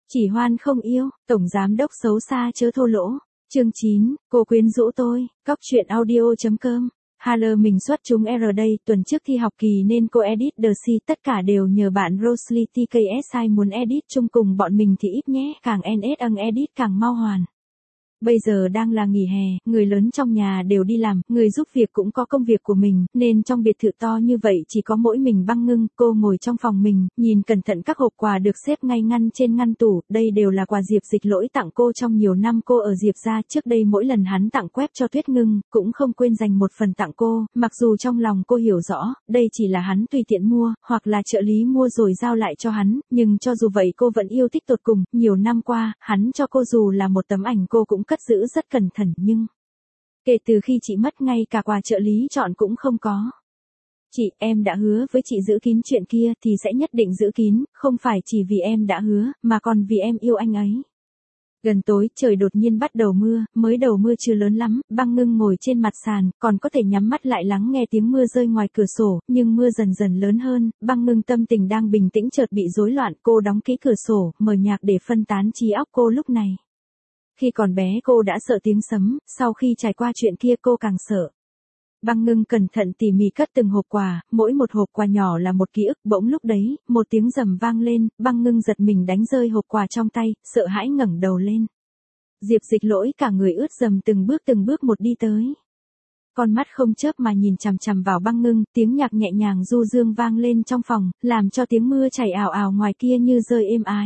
Chỉ hoan không yêu, tổng giám đốc xấu xa chớ thô lỗ. Chương 9, cô quyến rũ tôi, Cóc truyện audio.com. Hello, mình xuất chúng R đây, tuần trước thi học kỳ nên cô edit The C, tất cả đều nhờ bạn Rosely TKSI muốn edit chung cùng bọn mình thì ít nhé, càng NS edit càng mau hoàn. Bây giờ đang là nghỉ hè, người lớn trong nhà đều đi làm, người giúp việc cũng có công việc của mình, nên trong biệt thự to như vậy chỉ có mỗi mình Băng Ngưng, cô ngồi trong phòng mình, nhìn cẩn thận các hộp quà được xếp ngay ngăn trên ngăn tủ, đây đều là quà Diệp Dịch Lỗi tặng cô trong nhiều năm cô ở Diệp gia, trước đây mỗi lần hắn tặng quép cho Tuyết Ngưng, cũng không quên dành một phần tặng cô, mặc dù trong lòng cô hiểu rõ, đây chỉ là hắn tùy tiện mua, hoặc là trợ lý mua rồi giao lại cho hắn, nhưng cho dù vậy cô vẫn yêu thích tột cùng, nhiều năm qua, hắn cho cô dù là một tấm ảnh cô cũng cất giữ rất cẩn thận nhưng kể từ khi chị mất ngay cả quà trợ lý chọn cũng không có. Chị, em đã hứa với chị giữ kín chuyện kia thì sẽ nhất định giữ kín, không phải chỉ vì em đã hứa, mà còn vì em yêu anh ấy. Gần tối, trời đột nhiên bắt đầu mưa, mới đầu mưa chưa lớn lắm, Băng Ngưng ngồi trên mặt sàn, còn có thể nhắm mắt lại lắng nghe tiếng mưa rơi ngoài cửa sổ, nhưng mưa dần dần lớn hơn, Băng Ngưng tâm tình đang bình tĩnh chợt bị rối loạn, cô đóng kỹ cửa sổ, mở nhạc để phân tán trí óc cô lúc này. Khi còn bé cô đã sợ tiếng sấm, sau khi trải qua chuyện kia cô càng sợ. Băng Ngưng cẩn thận tỉ mỉ cất từng hộp quà, mỗi một hộp quà nhỏ là một ký ức, bỗng lúc đấy, một tiếng rầm vang lên, Băng Ngưng giật mình đánh rơi hộp quà trong tay, sợ hãi ngẩng đầu lên. Diệp Dịch Lỗi cả người ướt dầm từng bước một đi tới. Con mắt không chớp mà nhìn chằm chằm vào Băng Ngưng, tiếng nhạc nhẹ nhàng du dương vang lên trong phòng, làm cho tiếng mưa chảy ào ào ngoài kia như rơi êm ái.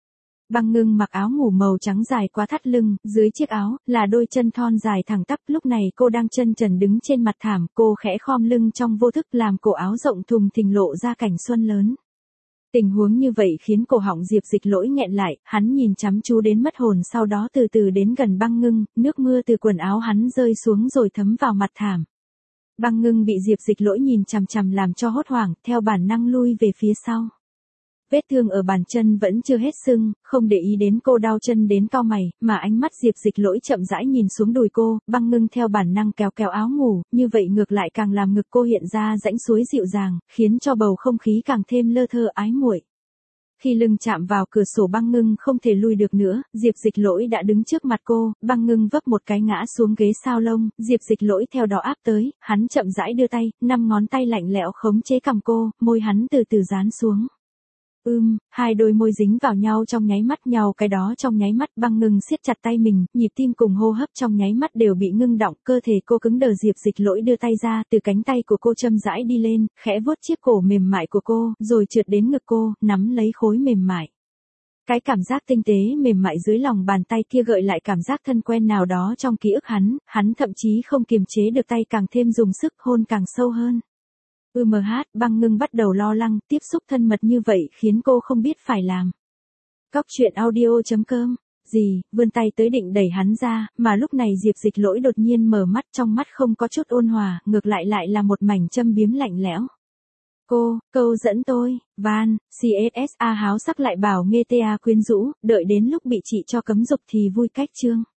Băng Ngưng mặc áo ngủ màu trắng dài qua thắt lưng, dưới chiếc áo, là đôi chân thon dài thẳng tắp, lúc này cô đang chân trần đứng trên mặt thảm, cô khẽ khom lưng trong vô thức làm cổ áo rộng thùng thình lộ ra cảnh xuân lớn. Tình huống như vậy khiến cổ họng Diệp Dịch Lỗi nghẹn lại, hắn nhìn chăm chú đến mất hồn sau đó từ từ đến gần Băng Ngưng, nước mưa từ quần áo hắn rơi xuống rồi thấm vào mặt thảm. Băng Ngưng bị Diệp Dịch Lỗi nhìn chằm chằm làm cho hốt hoảng, theo bản năng lui về phía sau. Vết thương ở bàn chân vẫn chưa hết sưng, không để ý đến cô đau chân đến cau mày, mà ánh mắt Diệp Dịch Lỗi chậm rãi nhìn xuống đùi cô, Băng Ngưng theo bản năng kéo kéo áo ngủ, như vậy ngược lại càng làm ngực cô hiện ra rãnh suối dịu dàng, khiến cho bầu không khí càng thêm lơ thơ ái muội. Khi lưng chạm vào cửa sổ Băng Ngưng không thể lui được nữa, Diệp Dịch Lỗi đã đứng trước mặt cô, Băng Ngưng vấp một cái ngã xuống ghế sao lông, Diệp Dịch Lỗi theo đó áp tới, hắn chậm rãi đưa tay, 5 ngón tay lạnh lẽo khống chế cằm cô, môi hắn từ từ dán xuống. Hai đôi môi dính vào nhau trong nháy mắt nhau cái đó trong nháy mắt Băng Ngưng siết chặt tay mình, nhịp tim cùng hô hấp trong nháy mắt đều bị ngưng động, cơ thể cô cứng đờ Diệp Dịch Lỗi đưa tay ra, từ cánh tay của cô châm rãi đi lên, khẽ vuốt chiếc cổ mềm mại của cô, rồi trượt đến ngực cô, nắm lấy khối mềm mại. Cái cảm giác tinh tế mềm mại dưới lòng bàn tay kia gợi lại cảm giác thân quen nào đó trong ký ức hắn thậm chí không kiềm chế được tay càng thêm dùng sức hôn càng sâu hơn. Băng Ngưng bắt đầu lo lắng, tiếp xúc thân mật như vậy khiến cô không biết phải làm. Cóc truyện audio.com. Vươn tay tới định đẩy hắn ra, mà lúc này Diệp Dịch Lỗi đột nhiên mở mắt, trong mắt không có chút ôn hòa, ngược lại là một mảnh châm biếm lạnh lẽo. Câu dẫn tôi, Van, CSA háo sắc lại bảo nghe ta quyến rũ, đợi đến lúc bị chị cho cấm dục thì vui cách chương.